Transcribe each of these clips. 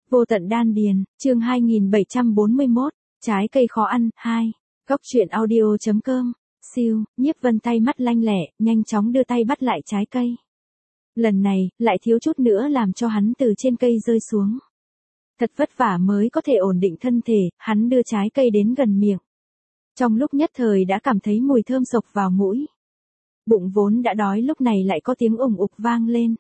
Vô tận đan điền, chương 2741, trái cây khó ăn, 2. Góc truyện audio.com, siêu, Nhiếp Vân tay mắt lanh lẹ, nhanh chóng đưa tay bắt lại trái cây. Lần này, lại thiếu chút nữa làm cho hắn từ trên cây rơi xuống. Thật vất vả mới có thể ổn định thân thể, hắn đưa trái cây đến gần miệng. Trong lúc nhất thời đã cảm thấy mùi thơm sộc vào mũi. Bụng vốn đã đói lúc này lại có tiếng ủng ục vang lên.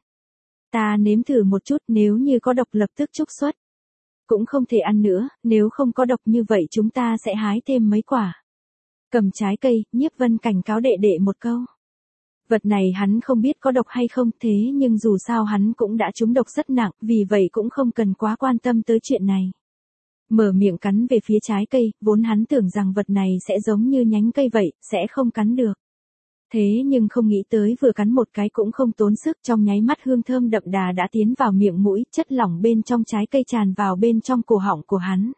Ta nếm thử một chút, nếu như có độc lập tức trục xuất. Cũng không thể ăn nữa, nếu không có độc như vậy chúng ta sẽ hái thêm mấy quả. Cầm trái cây, Nhiếp Vân cảnh cáo đệ đệ một câu. Vật này hắn không biết có độc hay không, thế nhưng dù sao hắn cũng đã trúng độc rất nặng, vì vậy cũng không cần quá quan tâm tới chuyện này. Mở miệng cắn về phía trái cây, vốn hắn tưởng rằng vật này sẽ giống như nhánh cây vậy, sẽ không cắn được. Thế nhưng không nghĩ tới vừa cắn một cái cũng không tốn sức, trong nháy mắt hương thơm đậm đà đã tiến vào miệng mũi, chất lỏng bên trong trái cây tràn vào bên trong cổ họng của hắn.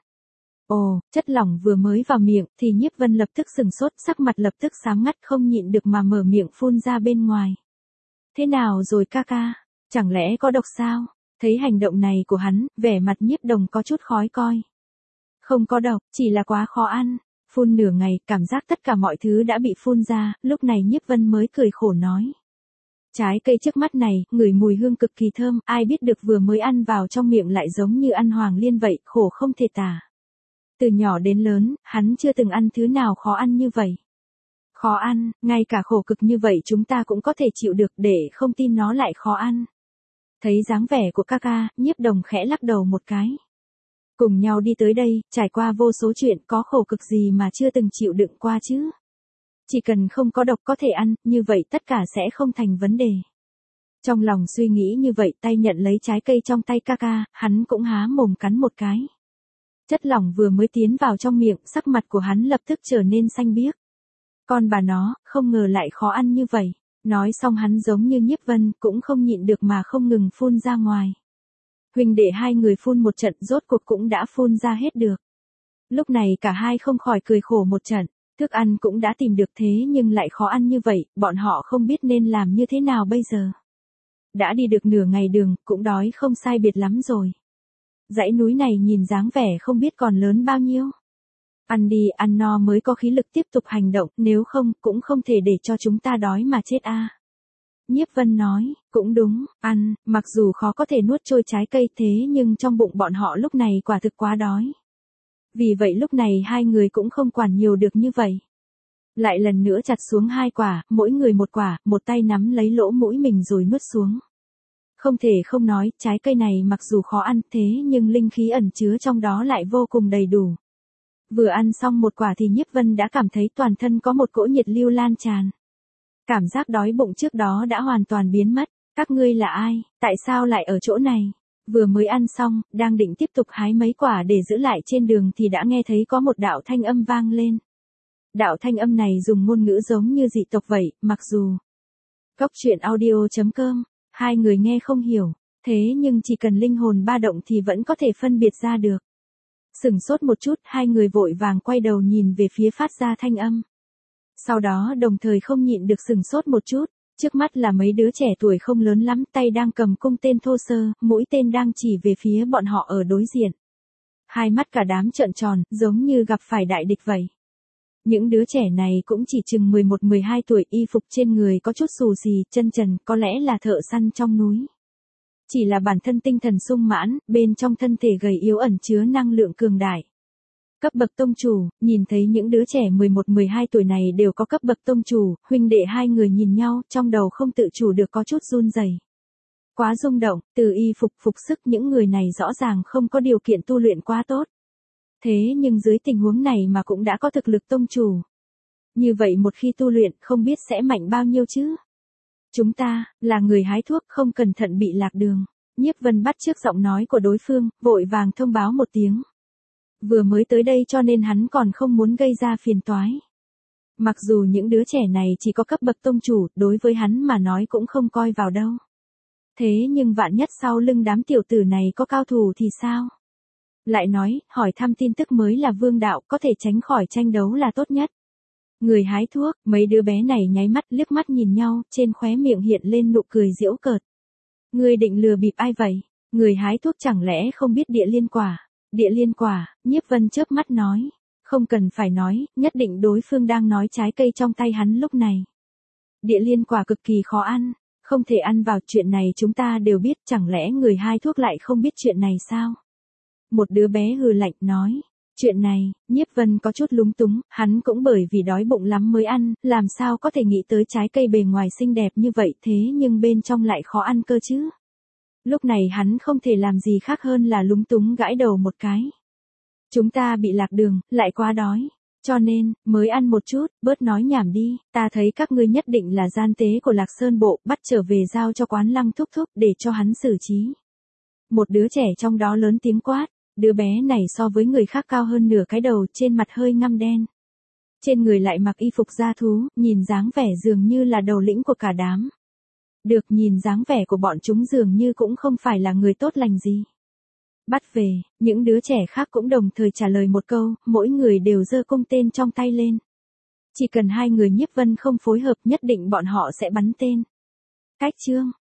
Ồ, chất lỏng vừa mới vào miệng thì Nhiếp Vân lập tức sừng sốt, sắc mặt lập tức xám ngắt không nhịn được mà mở miệng phun ra bên ngoài. Thế nào rồi ca ca? Chẳng lẽ có độc sao? Thấy hành động này của hắn, vẻ mặt Nhiếp Đồng có chút khó coi. Không có độc, chỉ là quá khó ăn. Phun nửa ngày, cảm giác tất cả mọi thứ đã bị phun ra, lúc này Nhiếp Vân mới cười khổ nói. Trái cây trước mắt này, ngửi mùi hương cực kỳ thơm, ai biết được vừa mới ăn vào trong miệng lại giống như ăn hoàng liên vậy, khổ không thể tả. Từ nhỏ đến lớn, hắn chưa từng ăn thứ nào khó ăn như vậy. Khó ăn, ngay cả khổ cực như vậy chúng ta cũng có thể chịu được, để không tin nó lại khó ăn. Thấy dáng vẻ của ca ca, Nhiếp Đồng khẽ lắc đầu một cái. Cùng nhau đi tới đây, trải qua vô số chuyện, có khổ cực gì mà chưa từng chịu đựng qua chứ. Chỉ cần không có độc có thể ăn, như vậy tất cả sẽ không thành vấn đề. Trong lòng suy nghĩ như vậy, tay nhận lấy trái cây trong tay ca ca, hắn cũng há mồm cắn một cái. Chất lỏng vừa mới tiến vào trong miệng, sắc mặt của hắn lập tức trở nên xanh biếc. Con bà nó, không ngờ lại khó ăn như vậy. Nói xong hắn giống như Nhiếp Vân, cũng không nhịn được mà không ngừng phun ra ngoài. Huynh đệ hai người phun một trận, rốt cuộc cũng đã phun ra hết được. Lúc này cả hai không khỏi cười khổ một trận, thức ăn cũng đã tìm được thế nhưng lại khó ăn như vậy, bọn họ không biết nên làm như thế nào bây giờ. Đã đi được nửa ngày đường, cũng đói không sai biệt lắm rồi. Dãy núi này nhìn dáng vẻ không biết còn lớn bao nhiêu. Ăn đi, ăn no mới có khí lực tiếp tục hành động, nếu không, cũng không thể để cho chúng ta đói mà chết a. Nhiếp Vân nói, cũng đúng, ăn, mặc dù khó có thể nuốt trôi trái cây thế nhưng trong bụng bọn họ lúc này quả thực quá đói. Vì vậy lúc này hai người cũng không quản nhiều được như vậy. Lại lần nữa chặt xuống hai quả, mỗi người một quả, một tay nắm lấy lỗ mũi mình rồi nuốt xuống. Không thể không nói, trái cây này mặc dù khó ăn thế nhưng linh khí ẩn chứa trong đó lại vô cùng đầy đủ. Vừa ăn xong một quả thì Nhiếp Vân đã cảm thấy toàn thân có một cỗ nhiệt lưu lan tràn. Cảm giác đói bụng trước đó đã hoàn toàn biến mất. Các ngươi là ai, tại sao lại ở chỗ này? Vừa mới ăn xong, đang định tiếp tục hái mấy quả để giữ lại trên đường thì đã nghe thấy có một đạo thanh âm vang lên. Đạo thanh âm này dùng ngôn ngữ giống như dị tộc vậy, mặc dù Góc truyện audio.com, hai người nghe không hiểu, thế nhưng chỉ cần linh hồn ba động thì vẫn có thể phân biệt ra được. Sửng sốt một chút, hai người vội vàng quay đầu nhìn về phía phát ra thanh âm. Sau đó đồng thời không nhịn được sửng sốt một chút, trước mắt là mấy đứa trẻ tuổi không lớn lắm, tay đang cầm cung tên thô sơ, mũi tên đang chỉ về phía bọn họ ở đối diện. Hai mắt cả đám trợn tròn, giống như gặp phải đại địch vậy. Những đứa trẻ này cũng chỉ chừng 11-12 tuổi, y phục trên người có chút xù xì, chân trần, có lẽ là thợ săn trong núi. Chỉ là bản thân tinh thần sung mãn, bên trong thân thể gầy yếu ẩn chứa năng lượng cường đại. Cấp bậc tông chủ, nhìn thấy những đứa trẻ 11-12 tuổi này đều có cấp bậc tông chủ, huynh đệ hai người nhìn nhau, trong đầu không tự chủ được có chút run rẩy. Quá rung động, từ y phục phục sức những người này rõ ràng không có điều kiện tu luyện quá tốt. Thế nhưng dưới tình huống này mà cũng đã có thực lực tông chủ. Như vậy một khi tu luyện không biết sẽ mạnh bao nhiêu chứ. Chúng ta, là người hái thuốc không cẩn thận bị lạc đường. Nhiếp Vân bắt chước giọng nói của đối phương, vội vàng thông báo một tiếng. Vừa mới tới đây cho nên hắn còn không muốn gây ra phiền toái. Mặc dù những đứa trẻ này chỉ có cấp bậc tông chủ, đối với hắn mà nói cũng không coi vào đâu. Thế nhưng vạn nhất sau lưng đám tiểu tử này có cao thủ thì sao? Lại nói, hỏi thăm tin tức mới là vương đạo, có thể tránh khỏi tranh đấu là tốt nhất. Người hái thuốc, mấy đứa bé này nháy mắt liếc mắt nhìn nhau, trên khóe miệng hiện lên nụ cười giễu cợt. Ngươi định lừa bịp ai vậy? Người hái thuốc chẳng lẽ không biết địa liên quả? Địa liên quả, Nhiếp Vân chớp mắt nói. Không cần phải nói, nhất định đối phương đang nói trái cây trong tay hắn lúc này. Địa liên quả cực kỳ khó ăn, không thể ăn vào, chuyện này chúng ta đều biết, chẳng lẽ người hái thuốc lại không biết chuyện này sao? Một đứa bé hừ lạnh nói. Chuyện này, Nhiếp Vân có chút lúng túng, hắn cũng bởi vì đói bụng lắm mới ăn, làm sao có thể nghĩ tới trái cây bề ngoài xinh đẹp như vậy thế nhưng bên trong lại khó ăn cơ chứ. Lúc này hắn không thể làm gì khác hơn là lúng túng gãi đầu một cái. Chúng ta bị lạc đường, lại quá đói. Cho nên, mới ăn một chút, bớt nói nhảm đi, ta thấy các ngươi nhất định là gian tế của Lạc Sơn Bộ, bắt trở về giao cho Quán Lăng thúc thúc để cho hắn xử trí. Một đứa trẻ trong đó lớn tiếng quát, đứa bé này so với người khác cao hơn nửa cái đầu, trên mặt hơi ngăm đen. Trên người lại mặc y phục da thú, nhìn dáng vẻ dường như là đầu lĩnh của cả đám. Được, nhìn dáng vẻ của bọn chúng dường như cũng không phải là người tốt lành gì. Bắt về, những đứa trẻ khác cũng đồng thời trả lời một câu, mỗi người đều giơ cung tên trong tay lên. Chỉ cần hai người Nhiếp Vân không phối hợp nhất định bọn họ sẽ bắn tên. Cách chương